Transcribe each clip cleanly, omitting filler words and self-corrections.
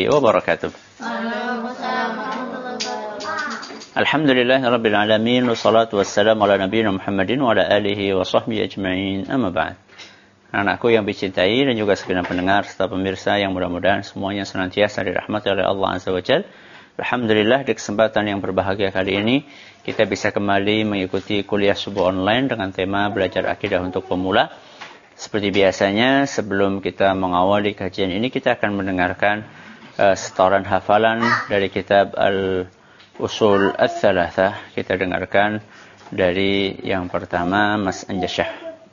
wabarakatuh. Alhamdulillahirabbil alamin wassalatu wassalamu ala nabiyina Muhammadin wa ala alihi wa sahbihi ajma'in. Amma ba'd. Anakku yang dicintai dan juga segenap pendengar serta pemirsa yang mudah-mudahan semuanya senantiasa dirahmati oleh Allah Azza wa Jalla. Alhamdulillah, di kesempatan yang berbahagia kali ini kita bisa kembali mengikuti kuliah subuh online dengan tema belajar akidah untuk pemula. Seperti biasanya, sebelum kita mengawali kajian ini, kita akan mendengarkan setoran hafalan dari kitab Al-Usul Ats-Tsalatsah. Kita dengarkan dari yang pertama, Mas Anjasyah.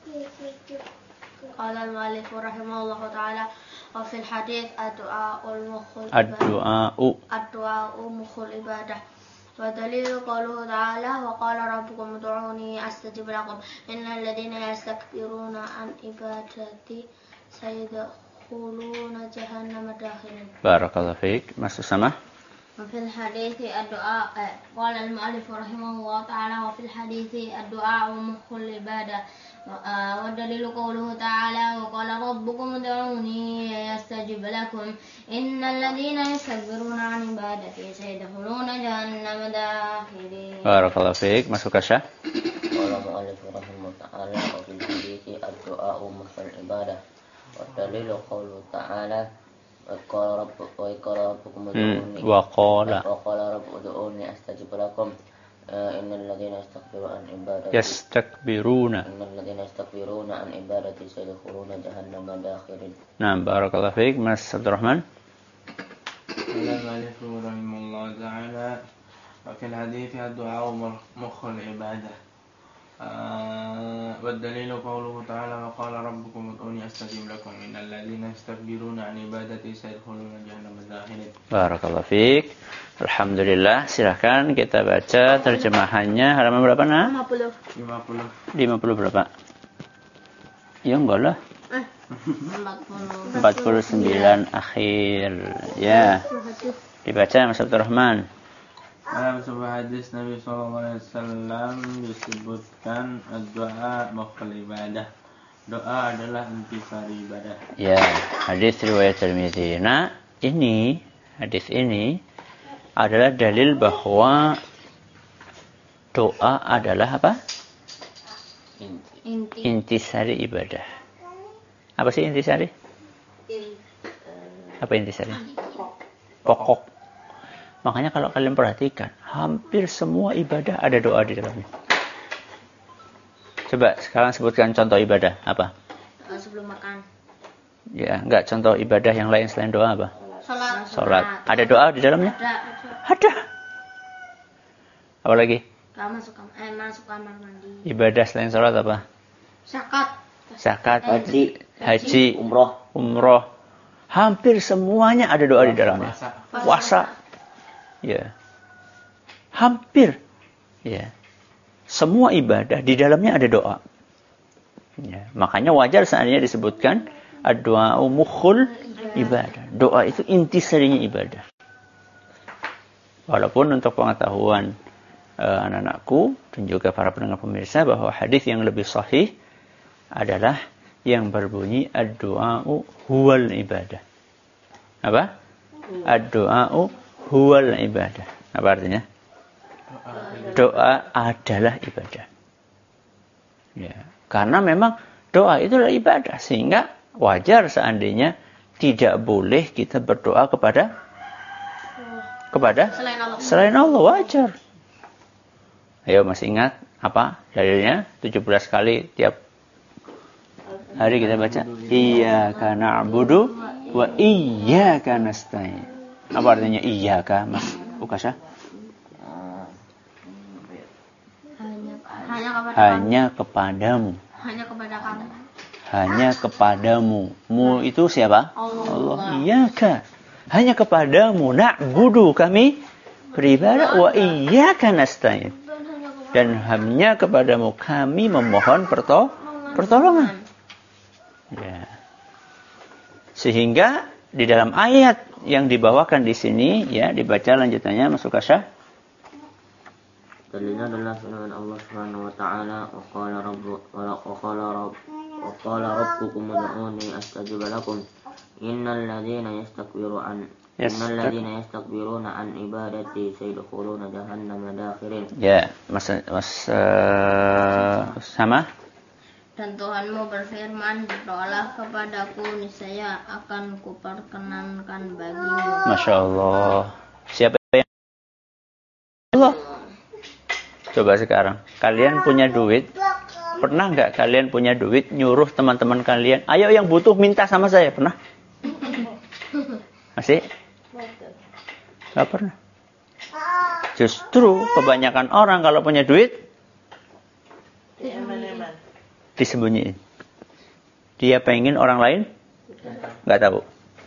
Qala al-mu'allif rahimahullahu ta'ala wa fil hadits ad-du'a'u mukhul ibadah. ودليل قوله تعالى وقال ربكم ادعوني أستجب لكم إن الذين يستكبرون عن عبادتي سيدخلون جهنم داخلين. بارك الله فيك. Mas Usama. وفي الحديث الدعاء قال المؤلف رحمه الله تعالى وفي الحديث الدعاء مخ العبادة والدليل قوله تعالى وقال ربكم ادعوني يستجب لكم إن الذين يستكبرون عن عبادتي سيدخلون جهنم داخلين. بارك الله فيك. Masuk Syah. قال المؤلف رحمه الله تعالى وفي الحديث الدعاء مخ العبادة والدليل قوله تعالى وقال ربكم ادعوني وقال ربكم ادعوني أستجب لكم إن الذين يستكبرون عن عبادتي سيدخلون جهنم داخرين. نعم بارك الله فيك. Mas Abdul Rahman. قال المؤلف رحمه الله تعالى وفي الحديث الدعاء مخ العبادة والدليل قوله تعالى وقال ربكم ادعوني أستجب لكم إن الذين يستكبرون عن عبادتي سيدخلون جهنم داخرين. Barakallahu fiik. Alhamdulillah, silakan kita baca terjemahannya. Halaman berapa, Nak? 50 berapa? Ya enggak lah. 49 akhir. Ya. Dibaca Mas Abdul Rahman. Dalam sebuah hadis Nabi SAW disebutkan doa mukhul ibadah. Doa adalah intisari ibadah. Ya, hadis riwayat Tirmidzi. Nah, hadis ini adalah dalil bahwa doa adalah apa? Intisari ibadah. Apa sih intisari? Apa intisari? Pokok. Makanya kalau kalian perhatikan, hampir semua ibadah ada doa di dalamnya. Coba sekarang sebutkan contoh ibadah apa? Sebelum makan. Ya, enggak, contoh ibadah yang lain selain doa apa? Salat. Ada doa di dalamnya? Ada. Apa lagi? Masuk kamar mandi. Ibadah selain salat apa? Zakat, haji, umroh. Hampir semuanya ada doa di dalamnya. Puasa. Ya. Hampir. Ya. Semua ibadah di dalamnya ada doa. Ya. Makanya wajar seandainya disebutkan ad-du'a'u mukhul ibadah. Doa itu intisarinya ibadah. Walaupun untuk pengetahuan anak-anakku dan juga para pendengar pemirsa bahwa hadis yang lebih sahih adalah yang berbunyi ad-du'a'u huwal ibadah. Apa? Ad-du'a'u huwal ibadah. Apa artinya? Doa adalah ibadah. Ya, karena memang doa itu adalah ibadah, sehingga wajar seandainya tidak boleh kita berdoa kepada selain Allah, wajar. Ayo, masih ingat apa dalilnya? 17 kali tiap hari kita baca iyyaka na'budu wa iyyaka nasta'in. Apa artinya iyyaka, Mas Ukasha? Hanya kepadamu. Hanya kepadamu. Mu itu siapa? Allah. Iyyaka. Hanya kepadamu na'budu, kami beribadah, wa iyyaka nasta'in. Dan hanya kepadamu kami memohon pertolongan. Ya. Sehingga di dalam ayat yang dibawakan di sini, ya, dibaca lanjutannya, Mas Ukasha. Dalilnya adalah firman Allah Subhanahu wa taala, wa qala rabbukum ud'uni astajib lakum innal ladzina Innal ladzina yastakbiruna an ibadati sayadkhuluna jahannama dakhirin. Ya, sama. Dan Tuhanmu berfirman, berdoalah kepadaku, niscaya akan kuperkenankan bagimu. Masya Allah. Siapa yang Allah? Coba sekarang, kalian punya duit. Pernah nggak kalian punya duit nyuruh teman-teman kalian, ayo yang butuh minta sama saya? Pernah? Masih? Nggak pernah. Justru kebanyakan orang kalau punya duit disembunyiin. Dia pengen orang lain nggak tahu.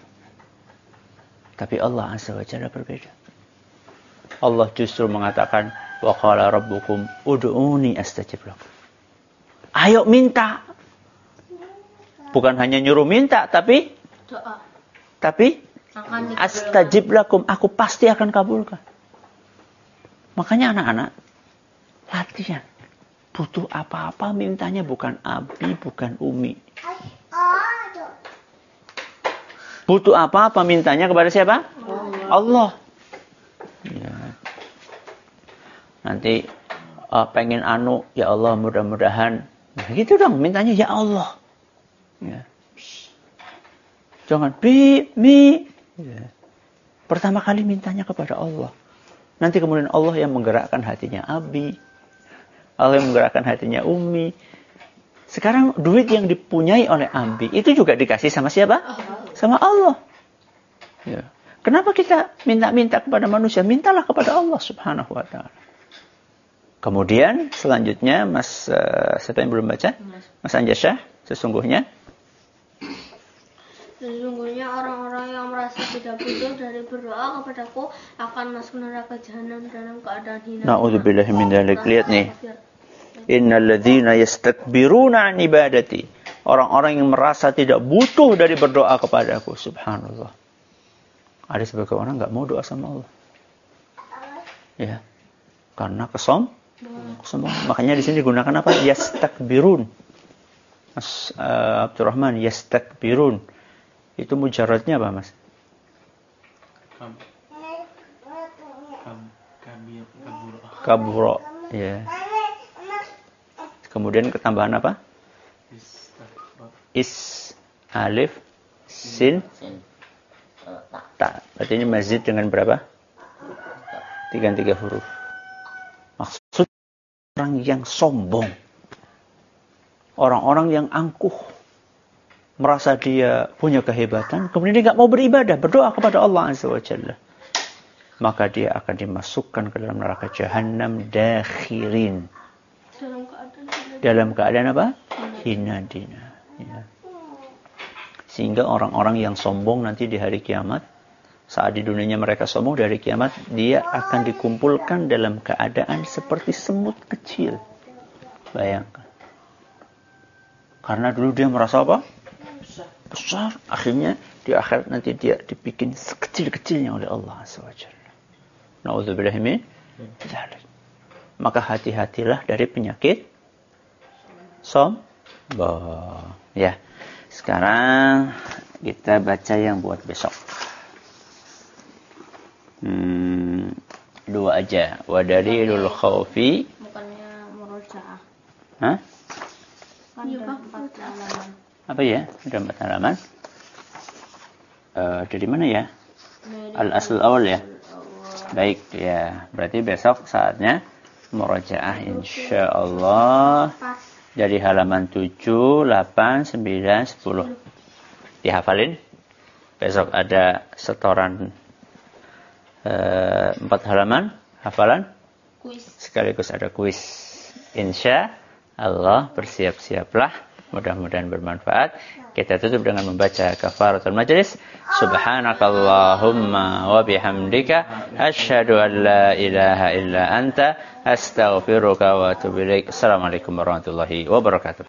Tapi Allah Azza wa Jalla berbeda. Allah justru mengatakan, wa qala rabbukum ud'uni astajib lakum. Ayo minta. Bukan hanya nyuruh minta, tapi Doa. Tapi astajib lakum, aku pasti akan kabulkan. Makanya anak-anak latihan. Butuh apa-apa mintanya bukan abi, bukan umi. Butuh apa-apa mintanya kepada siapa? Allah. Ya. Nanti pengen anu, ya Allah mudah-mudahan. Nah, gitu dong mintanya, ya Allah. Ya. Jangan mi. Ya. Pertama kali mintanya kepada Allah. Nanti kemudian Allah yang menggerakkan hatinya abi. Allah yang menggerakkan hatinya umi. Sekarang duit yang dipunyai oleh abi itu juga dikasih sama siapa? Sama Allah. Ya. Kenapa kita minta-minta kepada manusia? Mintalah kepada Allah Subhanahu wa ta'ala. Kemudian selanjutnya siapa yang belum baca? Mas Anjasyah, sesungguhnya orang-orang yang merasa tidak butuh dari berdoa kepadaku akan masuk neraka jahanam dalam keadaan hina. Na'udzubillahi min dzalik. Lihat nih. Innal ladzina yastakbiruna an ibadati. Orang-orang yang merasa tidak butuh dari berdoa kepadaku. Subhanallah. Ada sebagian orang enggak mau doa sama Allah. Ya. Karena kesombongan. Makanya di sini digunakan apa? Yastakbirun. Mas Abdurrahman, yastakbirun. Itu mujaradnya apa, Mas? Kaburo. Ya. Kemudian ketambahan apa? Is, alif, sin, ta. Berarti ini mazid dengan berapa? 3 huruf. Maksud orang yang sombong. Orang-orang yang angkuh. Merasa dia punya kehebatan. Kemudian dia tidak mau beribadah. Berdoa kepada Allah Azza wa Jalla. Maka dia akan dimasukkan ke dalam neraka jahanam dakhirin. Dalam keadaan apa? Hina dina. Ya. Sehingga orang-orang yang sombong nanti di hari kiamat. Saat di dunianya mereka sombong, di hari kiamat dia akan dikumpulkan dalam keadaan seperti semut kecil. Bayangkan. Karena dulu dia merasa apa? Besar. Akhirnya di akhirat nanti dia dibikin sekecil-kecilnya oleh Allah SWT. Na'udzubillahi min dzalik. Maka hati-hatilah dari penyakit sombong. Ya. Sekarang kita baca yang buat besok. 2 aja. Wa dalilul khaufi. Bukannya murojaah. Hah? Kan ada 4 halaman. Apa ya? Ada 4 halaman. Dari mana ya? Al-asl awal ya? Baik ya. Berarti besok saatnya murojaah insyaallah. Dari halaman 7, 8, 9, 10. Dihafalin. Besok ada setoran 4 halaman hafalan. Kuis. Sekaligus ada kuis. Insya Allah bersiap-siaplah. Mudah-mudahan bermanfaat. Kita tutup dengan membaca kafaratul majlis. Subhanakallahumma wa bihamdika asyhadu an la ilaha illa anta astaghfiruka wa atubu ilaik. Assalamualaikum warahmatullahi wabarakatuh.